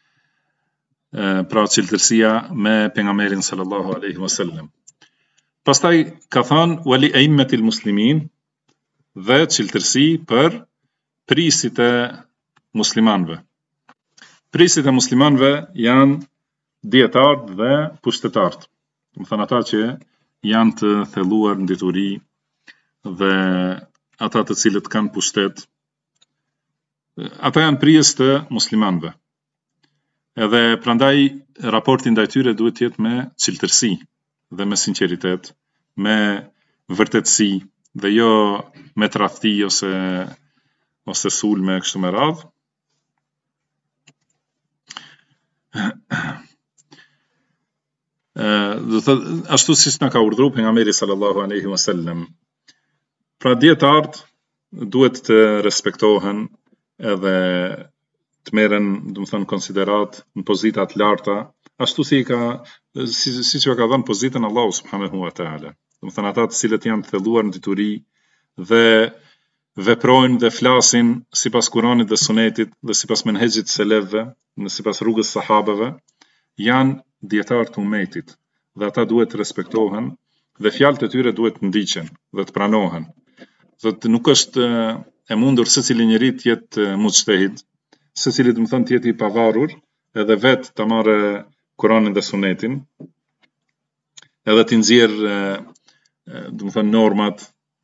pra cilëtërsia me pejgamberin sallallahu alaihi wasallam. Pastaj ka thënë wali a'immatil muslimin, dhe cilëtërsi për prisit e muslimanëve. Prisit e muslimanëve janë dietarët dhe pushtetarët. Do të thënë ata që janë të thelluar në dituri dhe ata të cilët kanë pushtet. Ata janë prijes të muslimanëve. Edhe prandaj raporti ndaj tyre duhet të jetë me cilëtërsi dhe me sinqeritet, me vërtetësi dhe jo me tradhti ose sulme kështu me radhë. Do të ashtu siç na ka urdhëruar pejgamberi sallallahu alaihi wasallam. Pra dietarët duhet të respektohen edhe të merren, do të thënë, konsiderat në pozita të larta, ashtu siç ka dhënë pozitën Allahu subhanahu wa taala. Do të thënë ata të cilët janë të thelluar në dituri dhe veprojnë dhe flasin sipas Kuranit dhe Sunetit dhe sipas menhexhit të selefëve, sipas rrugës sahabeve, janë dietarë të umetit dhe ata duhet të respektohen dhe fjalët e tyre duhet të ndiqen dhe të pranohen. Thotë nuk është e mundur secili njeri të jetë mujtahid, secili do të thënë të jetë i pavarur edhe vetë të marrë Kuranin dhe Sunetin, edhe të nxjerrë do të thënë normat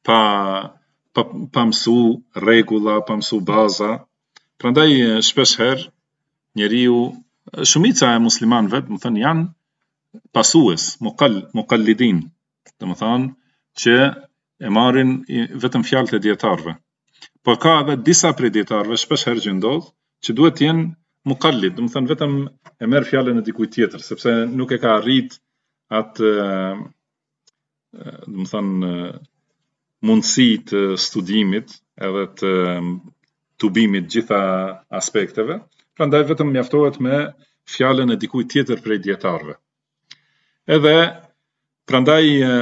pa mësu rregulla, pa mësu baza. Prandaj shpesh herë njeriu, shumica e muslimanëve, do të thënë, janë pasues, muqallidin, do të thënë që e marrin vetëm fjalët e dietarëve. Por ka edhe disa prej dietarëve, shpesh herë që ndodh, që duhet të jenë muqallid, do të thënë vetëm e merr fjalën e dikujt tjetër, sepse nuk e ka arrit atë, do të thënë, mundësi të studimit edhe të tubimit gjitha aspekteve, prandaj vetëm mjaftohet me fjalën e dikujt tjetër prej dietarëve. Edhe prandaj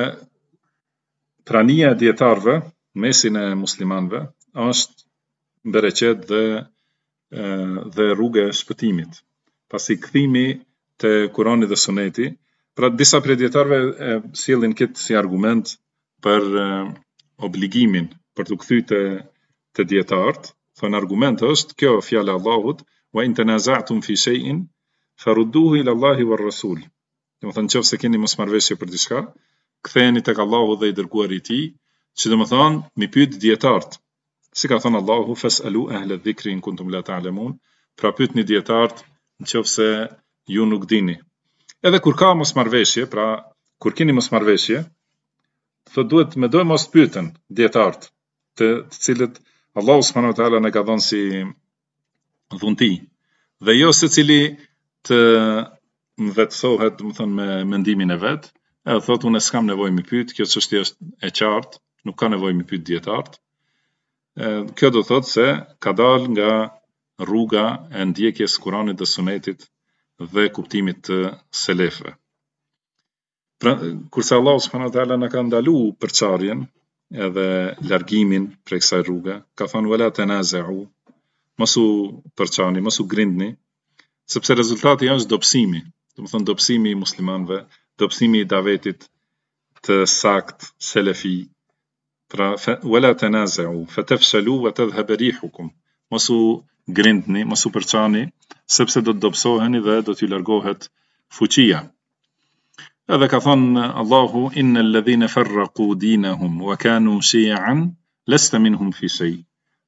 prania e dietarëve mesin e muslimanëve është bereqet dhe rruga e shpëtimit. Pasi kthimi te Kurani dhe Suneti, pra disa prej dietarëve sjellin këtë si argument për obligimin për të kthyer te dietarët. Thonë argument është kjo fjala e Allahut, wa in tanaza'tum fi shay'in farudduhu ila Allahi war Rasul. Do të thënë nëse keni mosmarrveshje për diçka, ktheheni tek Allahu dhe i dërguari i tij, që do të thonë mi pyet dietarët. Si ka thënë Allahu, fas'alu ahla dhikri in kuntum la ta'lamun, pra pyetni dietarët nëse ju nuk dini. Edhe kur ka mosmarrveshje, pra kur keni mosmarrveshje, thotë duhet mos pyeten dietarët, të cilët Allahu subhanahu wa taala na ka dhënë si dhunti, dhe jo secili të vetësohet, do të thënë, me mendimin e vet, edhe thotë unë s'kam nevojë mi pyet, kjo çështje është e qartë, nuk ka nevojë mi pyet dietarët. Kjo do thotë se ka dalë nga rruga e ndjekjes Kuranit dhe Sunetit dhe kuptimit të selefëve. Pra, kurse Allahu subhanahu wa taala na ka ndaluar përçarjen edhe largimin prej kësaj rruge, ka thënë wala tanaza'u, mos u përçani, mos u grindni, sepse rezultati është dobësimi, do të thonë dobësimi i muslimanëve, dobësimi i davetit të sakt selefi. Pra wala tanaza'u fatafshalu wa tadhhab rihukum, mos u grindni, mos u përçani, sepse do të dobësoheni dhe do t'ju largohet fuqia. Edhe ka thënë Allahu, innal ladhina farraqu dinahum wa kanu shi'an lasta minhum fi shay.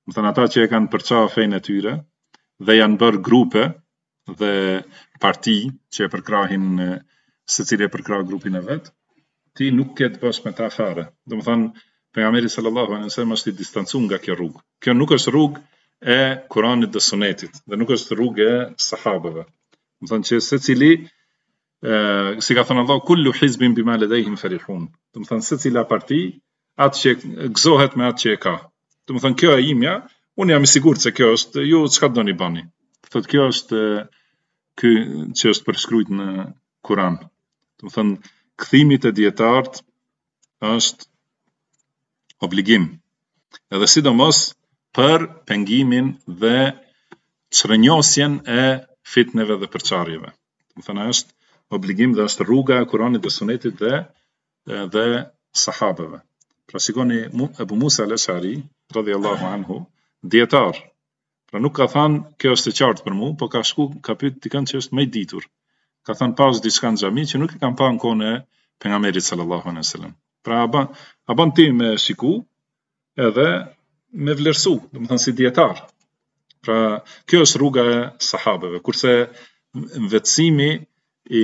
Më thënë ata që e kanë përça fejnë e tyre dhe janë bërë grupe dhe parti që e përkrahin secili e përkrah grupin e vet, ti nuk ke të bësh me ta fare. Domethënë pejgamberi sallallahu alaihi wasallam është i distancuar nga kjo rrugë. Kjo nuk është rrugë e Kuranit dhe Sunetit, dhe nuk është rrugë e sahabëve. Domethënë që secili si ka thënë Allah, kullu hizbin bima ladayhim farihun. Domethënë secila parti atë që gëzohet me atë që e ka. Domethënë kjo e imja, unë jam i sigurt se kjo është, ju çka doni bani. Thotë kjo është ky që është përshkruajtur në Kur'an. Domethënë kthimi te dietarët është obligim. Edhe sidomos për pengimin dhe çrënjosjen e fitneve dhe përçarjeve. Domethënë është obligim dhe është rruga e Kuranit dhe Sunetit dhe sahabeve. Pra shikoni Ebu Musa al-Ash'ari radhiyallahu anhu, dietar. Pra nuk ka thënë kjo është e qartë për mua, po ka pyet dikën që është më i ditur. Ka thënë pas diçka në xhami që nuk e kanë pa në kohën e pejgamberit sallallahu alaihi wasallam. Pra a bën ti me shiku edhe me vlerësu, domethënë si dietar. Pra kjo është rruga e sahabeve, kurse vetësimi i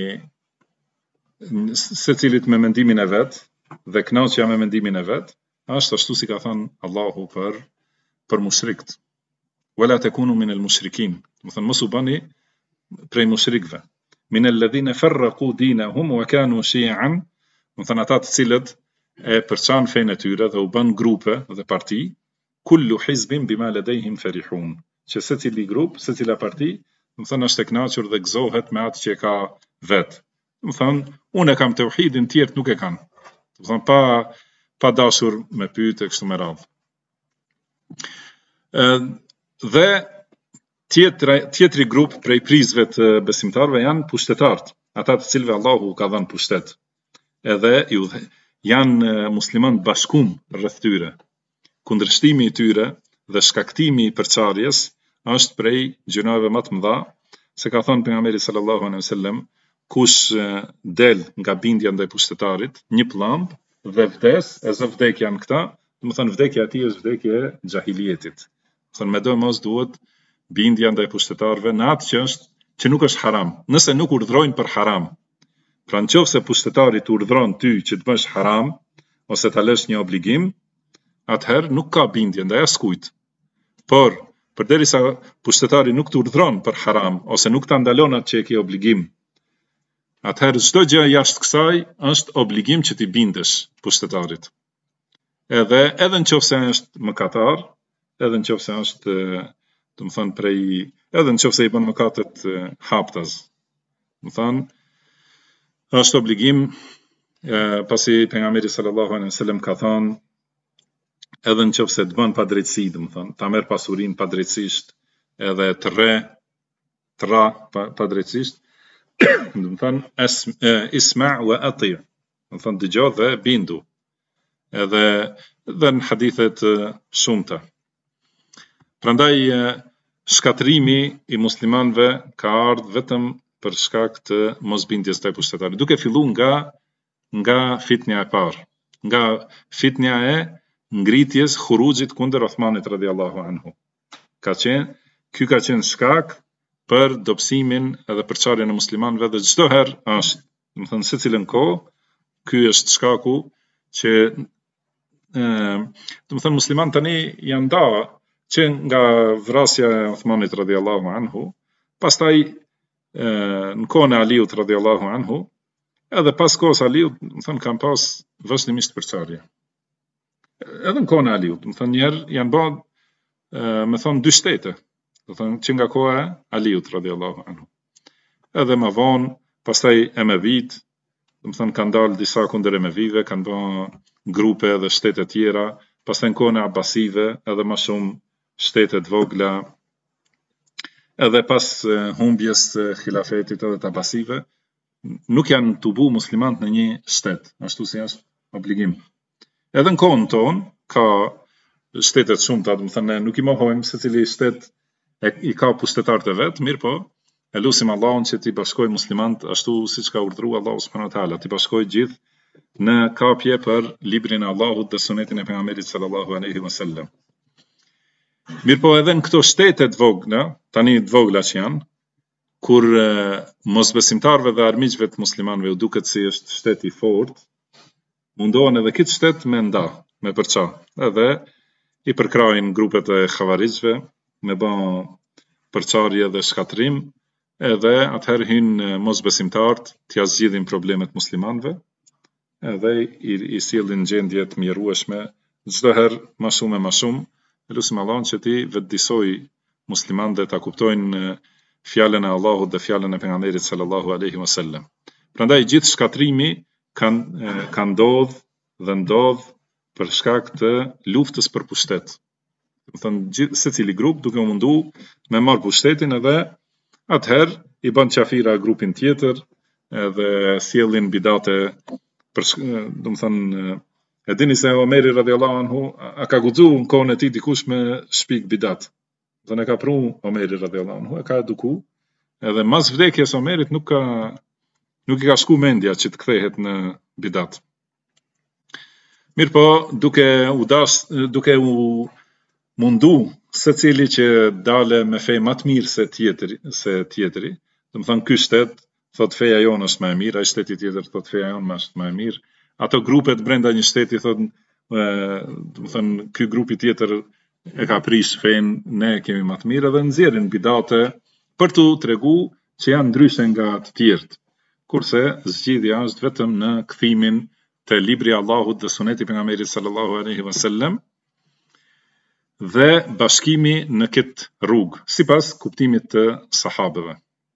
secilit me mendimin e vet dhe kënaqja me mendimin e vet është ashtu si ka thënë Allahu për mushrikët. Wala takunu min al-mushrikin. Domethënë mos u bani prej mushrikëve. Min alladhina farraqu dinahum wa kanu shi'an. Domethënë ata të cilët e përçan fenë e tyre dhe u bën grupe dhe parti, kullu hizbin bima ladayhim farihun. Që secili grup, secila parti, domethënë është e kënaqur dhe gëzohet me atë që e ka vet. Domethënë unë e kam tauhidin, tjerët nuk e kanë. Domethënë pa dashur me pyet e kështu me radhë. Dhe tjetri grup prej prizve të besimtarëve janë pushtetarët, ata të cilëve Allahu ka dhënë pushtet. Edhe janë musliman bashkum rreth tyre. Kundërshtimi i tyre dhe shkaktimi i përçarjes është prej gjunave më të mëdha, se ka thënë pejgamberi sallallahu alaihi wasallam, kush del nga bindja ndaj pushtetarit, një pllumb dhe vdes, e zë vdekja në këta, domethënë vdekja e tij është vdekje e xahilietit. Domethënë me do mos duhet bindja ndaj pushtetarëve në atë që nuk është haram. Nëse nuk urdhrojnë për haram, pra nëse pushtetari të urdhron ty që të bësh haram ose ta lësh një obligim, atëherë nuk ka bindje ndaj askujt. Por përderisa pushtetari nuk të urdhron për haram ose nuk ta ndalon atë që e ke obligim, atëherë çdo gjë jashtë kësaj është obligim që ti bindesh pushtetarit. Edhe nëse është mëkatar, edhe nëse është, domethënë edhe nëse i bën mëkatet haptas. Domethënë është obligim, pasi pejgamberi sallallahu alaihi wasallam ka thënë, edhe nëse të bën padrejtësi, domethënë ta merr pasurinë padrejtësisht, edhe të ra padrejtësisht, domethënë isma' wa ati', domethënë dëgjoj dhe bindu. Edhe në hadithet shumëta. Prandaj shkatrimi i muslimanëve ka ardhur vetëm për shkak të mosbindjes ndaj pushtetarit. Duke filluar nga fitnja e parë, nga fitnja e ngritjes xhuruxhit kundër Uthmanit radhiyallahu anhu. Ky ka qenë shkak për dobësimin edhe përçarjen e muslimanëve dhe çdo herë është, domethënë secilën kohë, ky është shkaku që domethënë musliman tani janë nda që nga vrasja e Uthmanit radhiyallahu anhu, pastaj në kohën e Aliut radhiyallahu anhu, edhe pas kohës Aliut, domethënë kanë pas vazhdimisht përçarje. Edhe në kohën e Aliut, domethënë njerë janë bërë, me thonë, dy shtete, domethënë që nga koha e Aliut radhiyallahu anhu. Edhe më vonë, pastaj Emevit, domethënë kanë dalë disa kundër Emevive, kanë bërë grupe dhe shtete tjera, pastaj në kohën e Abbasive, edhe më shumë shtete të vogla, edhe pas humbjes khilafetit edhe të Abbasive, nuk janë tubu muslimanët në një shtet, ashtu si është obligim. Edhe në kohën tonë ka shtetet shumëta, domethënë nuk i mohojmë se cili shtet i ka pushtetarët e vet, mirë po, e lutim Allahun që t'i bashkojë muslimanët ashtu siç ka urdhëruar Allahu subhanahu wa taala, t'i bashkojë gjithë në kapje për librin e Allahut dhe sunetin e pejgamberit sallallahu alaihi wasallam. Mirë po edhe në këto shtetet vogla, tani të vogla që janë, kur mosbesimtarëve dhe armiqve të muslimanëve u duket si është shtet i fortë, mundohen edhe këtë shtet me nda, me përça, edhe i përkrajnë grupet e xhavarizve, me bën përçarje dhe shkatrim, edhe atëherë hynë mosbesimtarët t'ja zgjidhin problemet muslimanëve, edhe i sjellin gjendje të mjerueshme çdo herë më shumë, lutim Allahun që ti vetëdijsoj muslimanët dhe ta kuptojnë fjalën e Allahut dhe fjalën e pejgamberit sallallahu alaihi wasallam. Prandaj gjithë shkatrimi ka ndodh për shkak të luftës për pushtet. Do thënë secili grup duke u mundu me marr pushtetin edhe atëherë i bën qafira grupin tjetër edhe sjellin bidate për do të thënë e dini se Omeri radhiyallahu anhu a ka guxu në kohën e tij dikush me shpik bidat. Do ne ka pru Omeri radhiyallahu anhu, e ka eduku, edhe mas vdekjes Omerit nuk i ka shku mendja që të kthehet në bidat. Mirë po, duke u mundu secili që dale me fe më të mirë se tjetri, do të thënë ky shtet thot feja jonë është më e mirë, ai shteti tjetër thot feja jonë është më e mirë. Ato grupet brenda një shteti thot, do të thënë ky grupi tjetër e ka prish fen, ne kemi më të mirë, edhe nxjerrin bidate për t'u tregu që janë ndryshe nga të tjerët. Kurse zgjidhja është vetëm në kthimin të libri i Allahut dhe suneti i pejgamberit sallallahu alaihi wasallam dhe bashkimi në këtë rrugë, sipas kuptimit të sahabëve.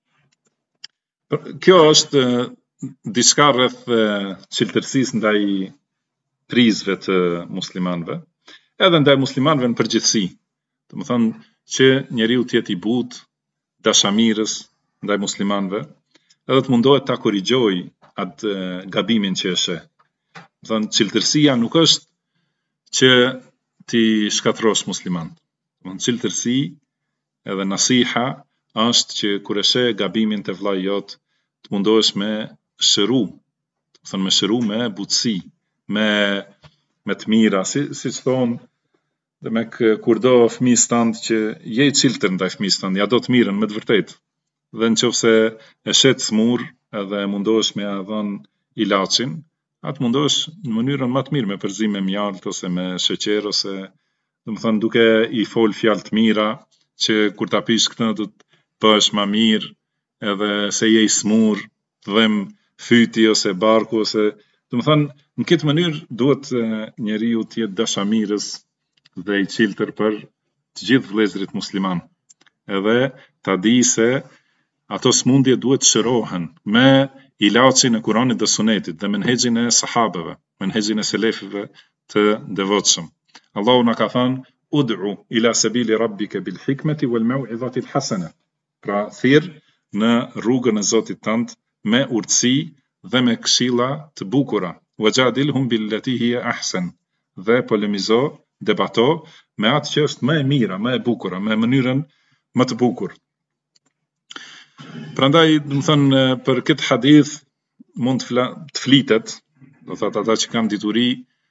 Kjo është diçka rreth çeltërsisë ndaj prizve të muslimanëve, edhe ndaj muslimanëve në përgjithësi. Do të thonë që njeriu të jetë i butë, dashamirës ndaj muslimanëve, edhe të mundohet ta korrigjojë atë gabimin që e sheh. Do të thonë çeltërsia nuk është që ti shkatrosh musliman. Do të thonë çeltërsi edhe nasiha është që kur e sheh gabimin të vllai jot, të mundohesh me shëru, do të thonë me shëru me butësi, me të mira, si thonë, dhe me kur do fëmijës tënd që je i çiltër ndaj fëmijës tënd, ja do të mirën me të vërtetë. Dhe nëse e shet smur edhe mundohesh me ia dhënë ilaçin, atë mundohesh në mënyrën më të mirë me përzim me mjalt ose me sheqer ose do të thonë duke i fol fjalë të mira që kur ta pish këtë do të bëhesh më mirë, edhe se je i smur, të dhem fyti ose barku ose do të thonë në këtë mënyrë duhet njeriu të jetë dashamirës dhe i çiltër për të gjithë vëllezërit musliman. Edhe ta di se ato smundje duhet shërohen me ilaçin e Kuranit dhe Sunetit dhe menhexhin e sahabeve, menhexhin e selefive të devotshëm. Allahu na ka thënë ud'u ila sabili rabbika bil hikmeti wal mau'izati al hasana. Pra thirr në rrugën e Zotit tënd me urtësi dhe me këshilla të bukura. Wajadilhum billati hiya ahsan. Dhe polemizo, debato me atë që është më e mira, më e bukura, me mënyrën më të bukur. Prandaj, do të thënë për këtë hadith mund të flitet, do thotë ata që kanë dituri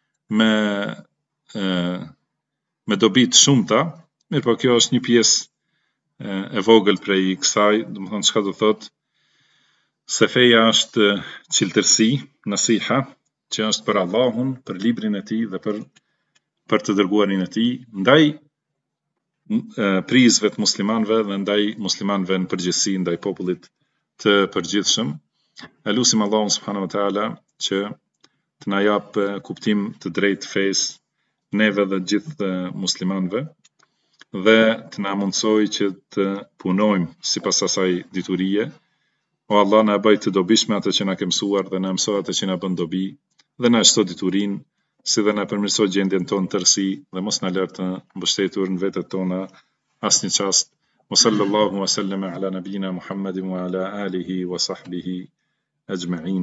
me dobi të shumta, mirë po kjo është një pjesë e vogël prej kësaj, do të thënë çka do thotë se feja është çeltërsi, nasiha, që është për Allahun, për librin e tij dhe për të dërguarin e tij, ndaj prizve të muslimanëve dhe ndaj muslimanëve në përgjithësi, ndaj popullit të përgjithshëm. Elusim Allahun subhanahu wa taala që të na jap kuptim të drejtë fesë neve dhe gjithë muslimanëve dhe të na mundsoj që të punojmë sipas asaj diturie. O Allah, na bëj të dobishme atë që na ke mësuar dhe na mëso atë që na bën dobi dhe na shto diturinë, si dhe na përmirëso gjendjen tonë tërësi dhe mos na lër të mbështetur në vetët tona asnjë çast. Wa sallallahu wa sallama ala nabiyina Muhammedin wa ala alihi wa sahbihi ajma'in.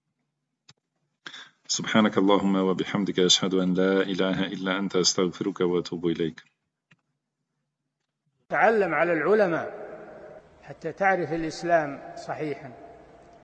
سبحانك اللهم وبحمدك أشهد أن لا إله إلا أنت أستغفرك وأتوب إليك. تعلم على العلماء حتى تعرف الإسلام صحيحا.